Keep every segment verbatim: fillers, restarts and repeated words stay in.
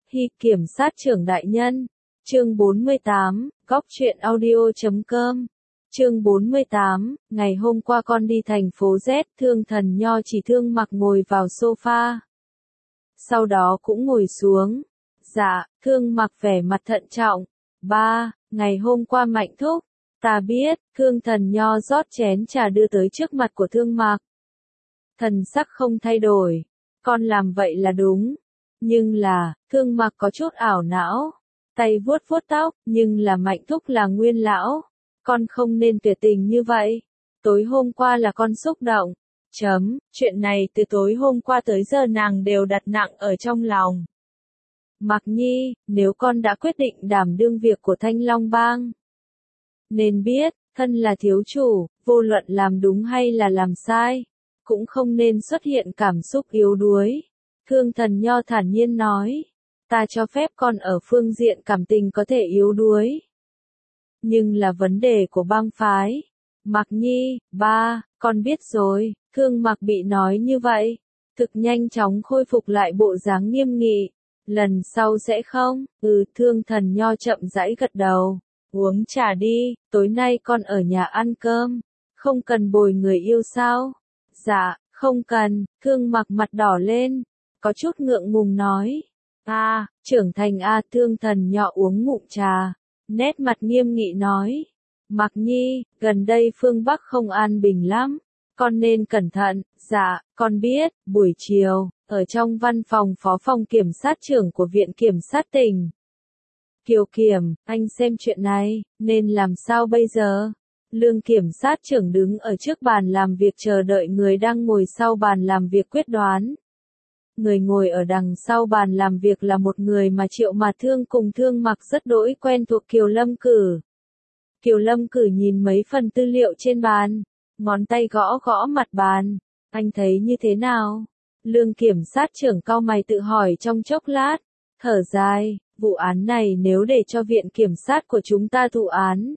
Hi kiểm sát trưởng đại nhân. Chương bốn mươi tám, góc truyện audio chấm com. Chương bốn mươi tám, ngày hôm qua con đi thành phố Z, Thương Thần Nho chỉ Thương Mặc ngồi vào sofa. Sau đó cũng ngồi xuống. Dạ, Thương Mặc vẻ mặt thận trọng. Ba, ngày hôm qua Mạnh thúc. Ta biết, Thương Thần Nho rót chén trà đưa tới trước mặt của Thương Mặc. Thần sắc không thay đổi. Con làm vậy là đúng. Nhưng là, Thương Mặc có chút ảo não. Tay vuốt vuốt tóc, nhưng là Mạnh thúc là nguyên lão. Con không nên tuyệt tình như vậy. Tối hôm qua là con xúc động. Chấm, chuyện này từ tối hôm qua tới giờ nàng đều đặt nặng ở trong lòng. Mặc Nhi, nếu con đã quyết định đảm đương việc của Thanh Long Bang, nên biết, thân là thiếu chủ, vô luận làm đúng hay là làm sai, cũng không nên xuất hiện cảm xúc yếu đuối. Thương Thần Nho thản nhiên nói, ta cho phép con ở phương diện cảm tình có thể yếu đuối. Nhưng là vấn đề của bang phái. Mặc Nhi, ba, con biết rồi. Thương Mặc bị nói như vậy, thực nhanh chóng khôi phục lại bộ dáng nghiêm nghị. Lần sau sẽ không? Ừ, Thương Thần Nho chậm rãi gật đầu. Uống trà đi, tối nay con ở nhà ăn cơm. Không cần bồi người yêu sao? Dạ, không cần. Thương Mặc mặt đỏ lên, có chút ngượng ngùng nói. A, à, trưởng thành A. Thương Thần Nho uống ngụm trà, nét mặt nghiêm nghị nói. Mặc Nhi, gần đây phương Bắc không an bình lắm, con nên cẩn thận. Dạ, con biết. Buổi chiều, ở trong văn phòng phó phòng kiểm sát trưởng của Viện Kiểm sát tỉnh. Kiều Kiểm, anh xem chuyện này, nên làm sao bây giờ? Lương kiểm sát trưởng đứng ở trước bàn làm việc chờ đợi người đang ngồi sau bàn làm việc quyết đoán. Người ngồi ở đằng sau bàn làm việc là một người mà Triệu Mạt Thương cùng Thương Mặc rất đỗi quen thuộc, Kiều Lâm Cử. Kiều Lâm Cử nhìn mấy phần tư liệu trên bàn, ngón tay gõ gõ mặt bàn. Anh thấy như thế nào? Lương kiểm sát trưởng cau mày tự hỏi trong chốc lát, thở dài, vụ án này nếu để cho viện kiểm sát của chúng ta thụ án,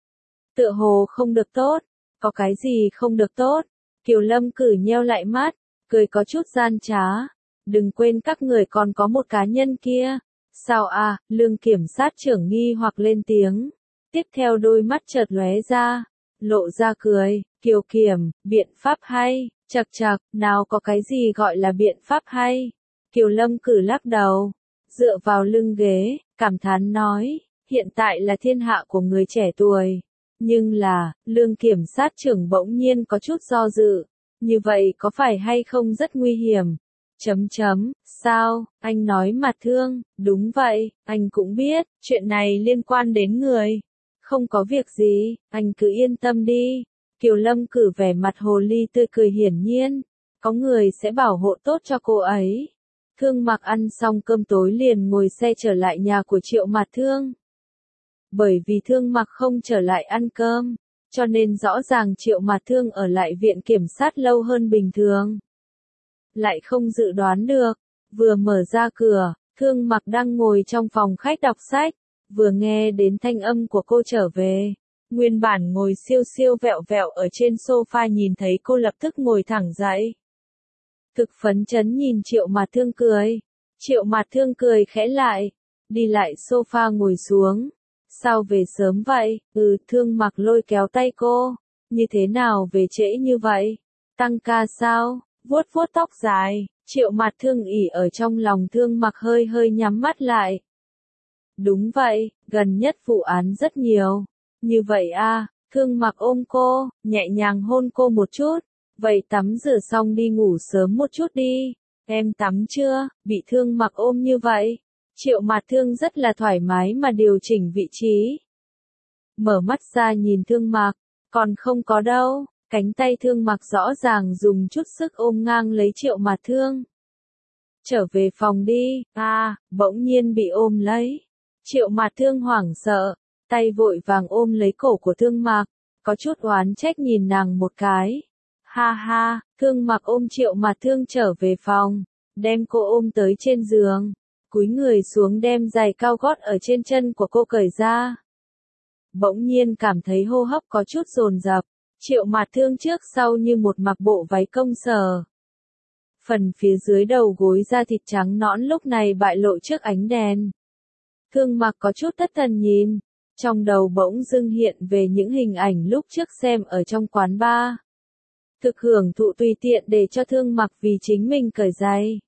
tựa hồ không được tốt. Có cái gì không được tốt? Kiều Lâm Cử nheo lại mắt, cười có chút gian trá. Đừng quên các người còn có một cá nhân kia. Sao à? Lương kiểm sát trưởng nghi hoặc lên tiếng. Tiếp theo đôi mắt chợt lóe ra, lộ ra cười. Kiều Kiểm, biện pháp hay. Chậc chậc, nào có cái gì gọi là biện pháp hay? Kiều Lâm Cử lắc đầu, dựa vào lưng ghế, cảm thán nói, hiện tại là thiên hạ của người trẻ tuổi. Nhưng là, lương kiểm sát trưởng bỗng nhiên có chút do dự. Như vậy có phải hay không rất nguy hiểm? Chấm chấm, sao? Anh nói Mạt Thương, đúng vậy, anh cũng biết, chuyện này liên quan đến người. Không có việc gì, anh cứ yên tâm đi. Kiều Lâm Cử vẻ mặt hồ ly tươi cười, hiển nhiên, có người sẽ bảo hộ tốt cho cô ấy. Thương Mặc ăn xong cơm tối liền ngồi xe trở lại nhà của Triệu Mạt Thương. Bởi vì Thương Mặc không trở lại ăn cơm, cho nên rõ ràng Triệu Mạt Thương ở lại viện kiểm sát lâu hơn bình thường. Lại không dự đoán được, vừa mở ra cửa, Thương Mặc đang ngồi trong phòng khách đọc sách, vừa nghe đến thanh âm của cô trở về. Nguyên bản ngồi siêu siêu vẹo vẹo ở trên sofa nhìn thấy cô lập tức ngồi thẳng dậy. Thực phấn chấn nhìn Triệu Mạt Thương cười. Triệu Mạt Thương cười khẽ lại, đi lại sofa ngồi xuống. Sao về sớm vậy? Ừ, Thương Mặc lôi kéo tay cô. Như thế nào về trễ như vậy? Tăng ca sao? Vuốt vuốt tóc dài, Triệu Mạt Thương ỉ ở trong lòng Thương Mặc, hơi hơi nhắm mắt lại. Đúng vậy, gần nhất vụ án rất nhiều. Như vậy à? Thương Mặc ôm cô, nhẹ nhàng hôn cô một chút. Vậy tắm rửa xong đi ngủ sớm một chút đi. Em tắm chưa? Bị Thương Mặc ôm như vậy, Triệu Mạt Thương rất là thoải mái mà điều chỉnh vị trí. Mở mắt ra nhìn Thương Mặc, còn không có đâu. Cánh tay Thương Mặc rõ ràng dùng chút sức ôm ngang lấy Triệu Mạt Thương. Trở về phòng đi. À, bỗng nhiên bị ôm lấy. Triệu Mạt Thương hoảng sợ, tay vội vàng ôm lấy cổ của Thương Mặc, có chút oán trách nhìn nàng một cái. Ha ha, Thương Mặc ôm Triệu Mạt Thương trở về phòng, đem cô ôm tới trên giường, cúi người xuống đem giày cao gót ở trên chân của cô cởi ra. Bỗng nhiên cảm thấy hô hấp có chút dồn dập. Triệu Mạt Thương trước sau như một mặc bộ váy công sở. Phần phía dưới đầu gối da thịt trắng nõn lúc này bại lộ trước ánh đèn. Thương Mặc có chút thất thần nhìn, trong đầu bỗng dưng hiện về những hình ảnh lúc trước xem ở trong quán bar. Thực hưởng thụ tùy tiện để cho Thương Mặc vì chính mình cởi giày.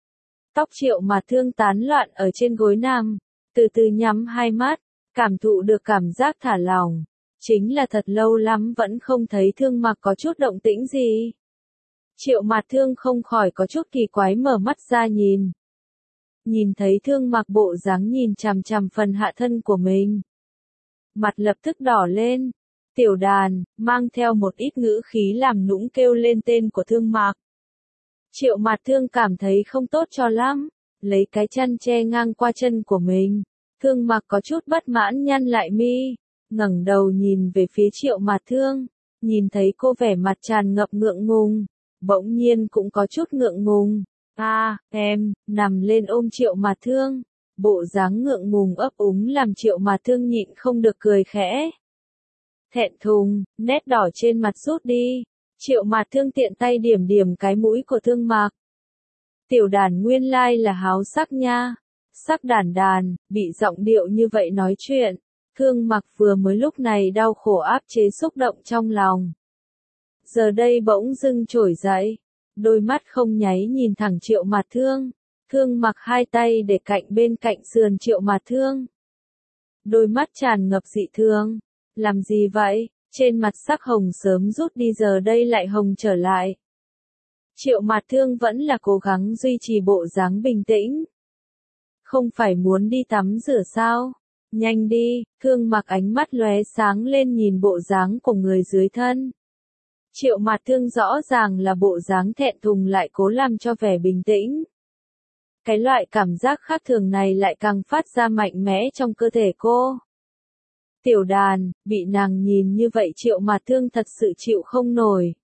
Tóc Triệu Mạt Thương tán loạn ở trên gối nằm, từ từ nhắm hai mắt, cảm thụ được cảm giác thả lỏng. Chính là thật lâu lắm vẫn không thấy Thương Mặc có chút động tĩnh gì. Triệu Mạt Thương không khỏi có chút kỳ quái mở mắt ra nhìn. Nhìn thấy Thương Mặc bộ dáng nhìn chằm chằm phần hạ thân của mình. Mặt lập tức đỏ lên. Tiểu Đàn, mang theo một ít ngữ khí làm nũng kêu lên tên của Thương Mặc. Triệu Mạt Thương cảm thấy không tốt cho lắm, lấy cái chăn che ngang qua chân của mình. Thương Mặc có chút bất mãn nhăn lại mi, ngẩng đầu nhìn về phía Triệu Mạt Thương, nhìn thấy cô vẻ mặt tràn ngập ngượng ngùng, bỗng nhiên cũng có chút ngượng ngùng. A, à, em, nằm lên ôm Triệu Mạt Thương, bộ dáng ngượng ngùng ấp úng làm Triệu Mạt Thương nhịn không được cười khẽ. Thẹn thùng, nét đỏ trên mặt rút đi, Triệu Mạt Thương tiện tay điểm điểm cái mũi của Thương Mặc. Tiểu Đàn nguyên lai là háo sắc nha, sắc đàn đàn, bị giọng điệu như vậy nói chuyện, Thương Mặc vừa mới lúc này đau khổ áp chế xúc động trong lòng. Giờ đây bỗng dưng trỗi dậy, đôi mắt không nháy nhìn thẳng Triệu Mạt Thương, Thương Mặc hai tay để cạnh bên cạnh sườn Triệu Mạt Thương. Đôi mắt tràn ngập dị thương, làm gì vậy, trên mặt sắc hồng sớm rút đi giờ đây lại hồng trở lại. Triệu Mạt Thương vẫn là cố gắng duy trì bộ dáng bình tĩnh. Không phải muốn đi tắm rửa sao? Nhanh đi, Thương Mặc ánh mắt lóe sáng lên nhìn bộ dáng của người dưới thân. Triệu Mạt Thương rõ ràng là bộ dáng thẹn thùng lại cố làm cho vẻ bình tĩnh. Cái loại cảm giác khác thường này lại càng phát ra mạnh mẽ trong cơ thể cô. Tiểu Đàn, bị nàng nhìn như vậy Triệu Mạt Thương thật sự chịu không nổi.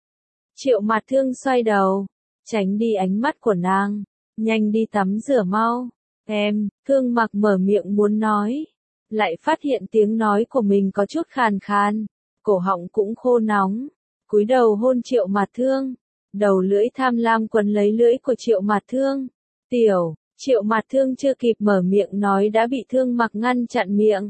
Triệu Mạt Thương xoay đầu, tránh đi ánh mắt của nàng, nhanh đi tắm rửa mau. Em, Thương Mặc mở miệng muốn nói, lại phát hiện tiếng nói của mình có chút khàn khàn, cổ họng cũng khô nóng, cúi đầu hôn Triệu Mạt Thương, đầu lưỡi tham lam quấn lấy lưỡi của Triệu Mạt Thương. Tiểu, Triệu Mạt Thương chưa kịp mở miệng nói đã bị Thương Mặc ngăn chặn miệng.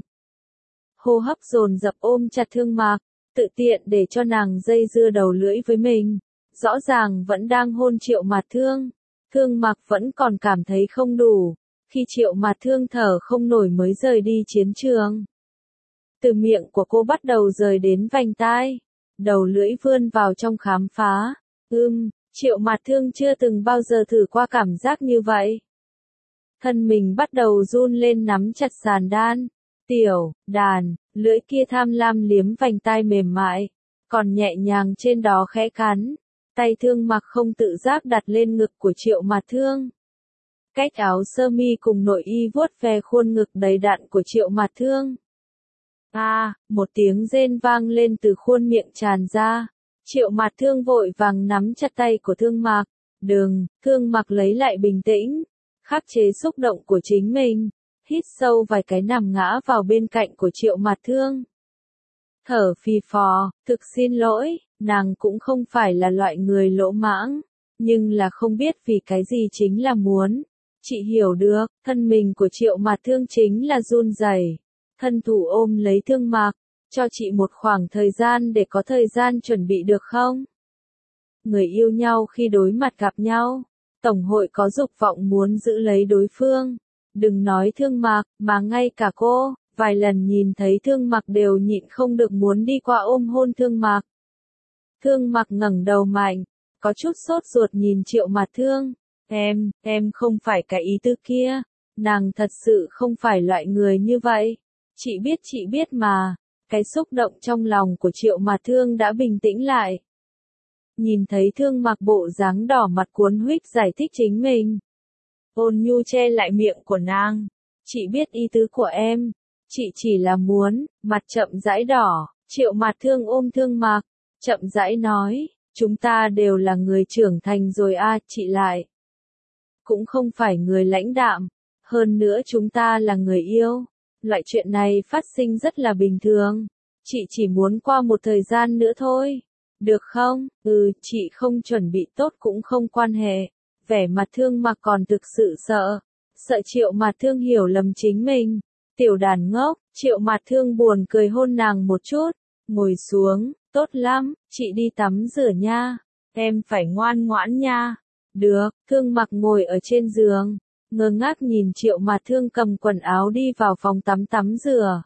Hô hấp dồn dập ôm chặt Thương Mặc, tự tiện để cho nàng dây dưa đầu lưỡi với mình, rõ ràng vẫn đang hôn Triệu Mạt Thương. Thương Mặc vẫn còn cảm thấy không đủ, khi Triệu Mạt Thương thở không nổi mới rời đi chiến trường. Từ miệng của cô bắt đầu rời đến vành tai, đầu lưỡi vươn vào trong khám phá. Ưm, Triệu Mạt Thương chưa từng bao giờ thử qua cảm giác như vậy. Thân mình bắt đầu run lên nắm chặt sàn đan. Tiểu, Đàn, lưỡi kia tham lam liếm vành tai mềm mại, còn nhẹ nhàng trên đó khẽ cắn. Tay Thương Mặc không tự giác đặt lên ngực của Triệu Mạt Thương. Cách áo sơ mi cùng nội y vuốt ve khuôn ngực đầy đặn của Triệu Mạt Thương. A, à, một tiếng rên vang lên từ khuôn miệng tràn ra. Triệu Mạt Thương vội vàng nắm chặt tay của Thương Mặc. Đừng, Thương Mặc lấy lại bình tĩnh, khắc chế xúc động của chính mình, hít sâu vài cái nằm ngã vào bên cạnh của Triệu Mạt Thương. Thở phì phò, thực xin lỗi, nàng cũng không phải là loại người lỗ mãng, nhưng là không biết vì cái gì chính là muốn. Chị hiểu được, thân mình của Triệu Mạt Thương chính là run rẩy, thân thủ ôm lấy Thương Mặc, cho chị một khoảng thời gian để có thời gian chuẩn bị được không? Người yêu nhau khi đối mặt gặp nhau, tổng hội có dục vọng muốn giữ lấy đối phương. Đừng nói Thương Mặc, mà ngay cả cô, vài lần nhìn thấy Thương Mặc đều nhịn không được muốn đi qua ôm hôn Thương Mặc. Thương Mặc ngẩng đầu mạnh, có chút sốt ruột nhìn Triệu Mạt Thương. Em, em không phải cái ý tư kia, nàng thật sự không phải loại người như vậy. Chị biết chị biết mà, cái xúc động trong lòng của Triệu Mạt Thương đã bình tĩnh lại. Nhìn thấy Thương Mặc bộ dáng đỏ mặt cuốn huých giải thích chính mình. Ôn nhu che lại miệng của nàng. Chị biết ý tứ của em, chị chỉ là muốn, mặt chậm rãi đỏ, Triệu Mạt Thương ôm Thương Mặc, chậm rãi nói, chúng ta đều là người trưởng thành rồi a, chị lại. Cũng không phải người lãnh đạm, hơn nữa chúng ta là người yêu, loại chuyện này phát sinh rất là bình thường, chị chỉ muốn qua một thời gian nữa thôi. được không? Ừ, chị không chuẩn bị tốt cũng không quan hệ. Vẻ mặt Thương Mặc còn thực sự sợ. Sợ Triệu Mạt Thương hiểu lầm chính mình. Tiểu đàn ngốc, Triệu Mạt Thương buồn cười hôn nàng một chút. Ngồi xuống, tốt lắm, chị đi tắm rửa nha. Em phải ngoan ngoãn nha. Được, Thương Mặc ngồi ở trên giường. Ngơ ngác nhìn Triệu Mạt Thương cầm quần áo đi vào phòng tắm tắm rửa.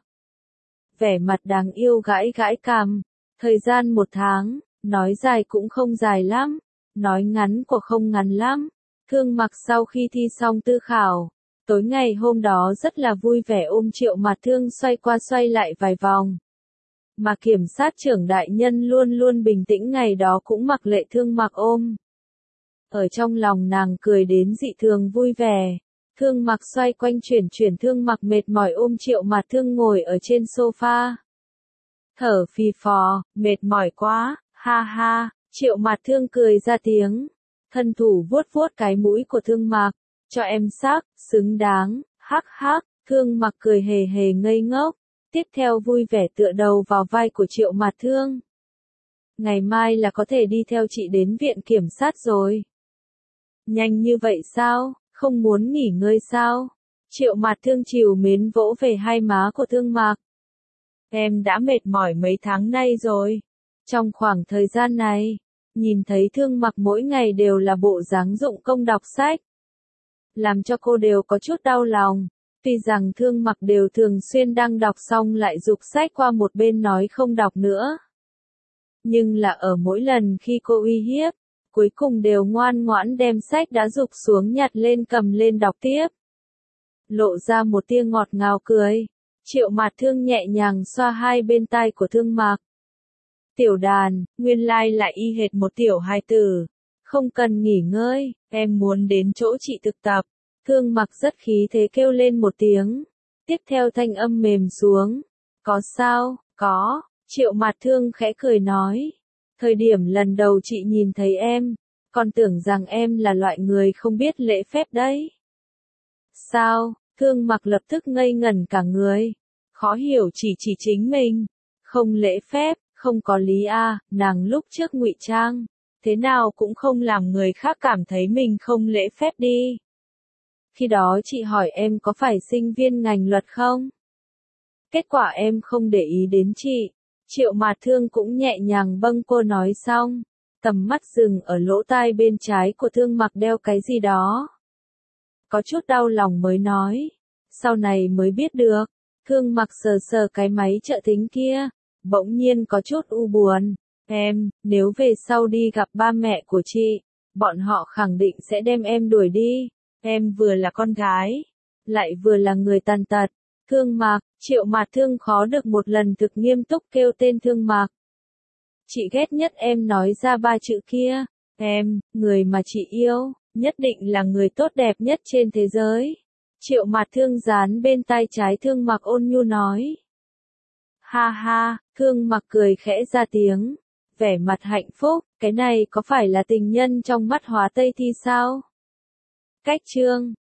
Vẻ mặt đáng yêu gãi gãi cằm. Thời gian một tháng, nói dài cũng không dài lắm, nói ngắn của không ngắn lắm. Thương Mặc sau khi thi xong tư khảo, tối ngày hôm đó rất là vui vẻ ôm Triệu Mạt Thương xoay qua xoay lại vài vòng. Mà kiểm sát trưởng đại nhân luôn luôn bình tĩnh ngày đó cũng mặc lệ Thương Mặc ôm. Ở trong lòng nàng cười đến dị thường vui vẻ. Thương Mặc xoay quanh chuyển chuyển Thương Mặc mệt mỏi ôm Triệu Mạt Thương ngồi ở trên sofa. Thở phì phò, mệt mỏi quá, ha ha, Triệu Mạt Thương cười ra tiếng. Thân thủ vuốt vuốt cái mũi của Thương Mặc, cho em sắc, xứng đáng, hắc hắc, Thương Mặc cười hề hề ngây ngốc. Tiếp theo vui vẻ tựa đầu vào vai của Triệu Mạt Thương. Ngày mai là có thể đi theo chị đến viện kiểm sát rồi. Nhanh như vậy sao, không muốn nghỉ ngơi sao? Triệu Mạt Thương trìu mến vỗ về hai má của Thương Mặc. Em đã mệt mỏi mấy tháng nay rồi. Trong khoảng thời gian này, nhìn thấy Thương Mặc mỗi ngày đều là bộ dáng dụng công đọc sách. Làm cho cô đều có chút đau lòng. Tuy rằng Thương Mặc đều thường xuyên đang đọc xong lại giục sách qua một bên nói không đọc nữa. Nhưng là ở mỗi lần khi cô uy hiếp, cuối cùng đều ngoan ngoãn đem sách đã giục xuống nhặt lên cầm lên đọc tiếp. Lộ ra một tia ngọt ngào cười. Triệu Mạt Thương nhẹ nhàng xoa hai bên tai của Thương Mặc. Tiểu đàn, nguyên lai lại y hệt một tiểu hài tử. Không cần nghỉ ngơi, em muốn đến chỗ chị thực tập. Thương Mặc rất khí thế kêu lên một tiếng. Tiếp theo thanh âm mềm xuống. Có sao, có, Triệu Mạt Thương khẽ cười nói. Thời điểm lần đầu chị nhìn thấy em, còn tưởng rằng em là loại người không biết lễ phép đấy. Sao? Thương Mặc lập tức ngây ngẩn cả người. Khó hiểu chỉ chỉ chính mình. Không lễ phép, không có lý a, nàng lúc trước ngụy trang. Thế nào cũng không làm người khác cảm thấy mình không lễ phép đi. Khi đó chị hỏi em có phải sinh viên ngành luật không? Kết quả em không để ý đến chị. Triệu Mạt Thương cũng nhẹ nhàng bâng cô nói xong. Tầm mắt dừng ở lỗ tai bên trái của Thương Mặc đeo cái gì đó. Có chút đau lòng mới nói. Sau này mới biết được. Thương Mặc sờ sờ cái máy trợ thính kia. Bỗng nhiên có chút u buồn. Em, nếu về sau đi gặp ba mẹ của chị, bọn họ khẳng định sẽ đem em đuổi đi. Em vừa là con gái, lại vừa là người tàn tật. Thương Mặc, Triệu Mạt Thương khó được một lần thực nghiêm túc kêu tên Thương Mặc. Chị ghét nhất em nói ra ba chữ kia. Em, người mà chị yêu, nhất định là người tốt đẹp nhất trên thế giới. Triệu Mạt Thương dán bên tai trái Thương Mặc ôn nhu nói. Ha ha, Thương Mặc cười khẽ ra tiếng. Vẻ mặt hạnh phúc, cái này có phải là tình nhân trong mắt Hóa Tây Thi sao? Cách chương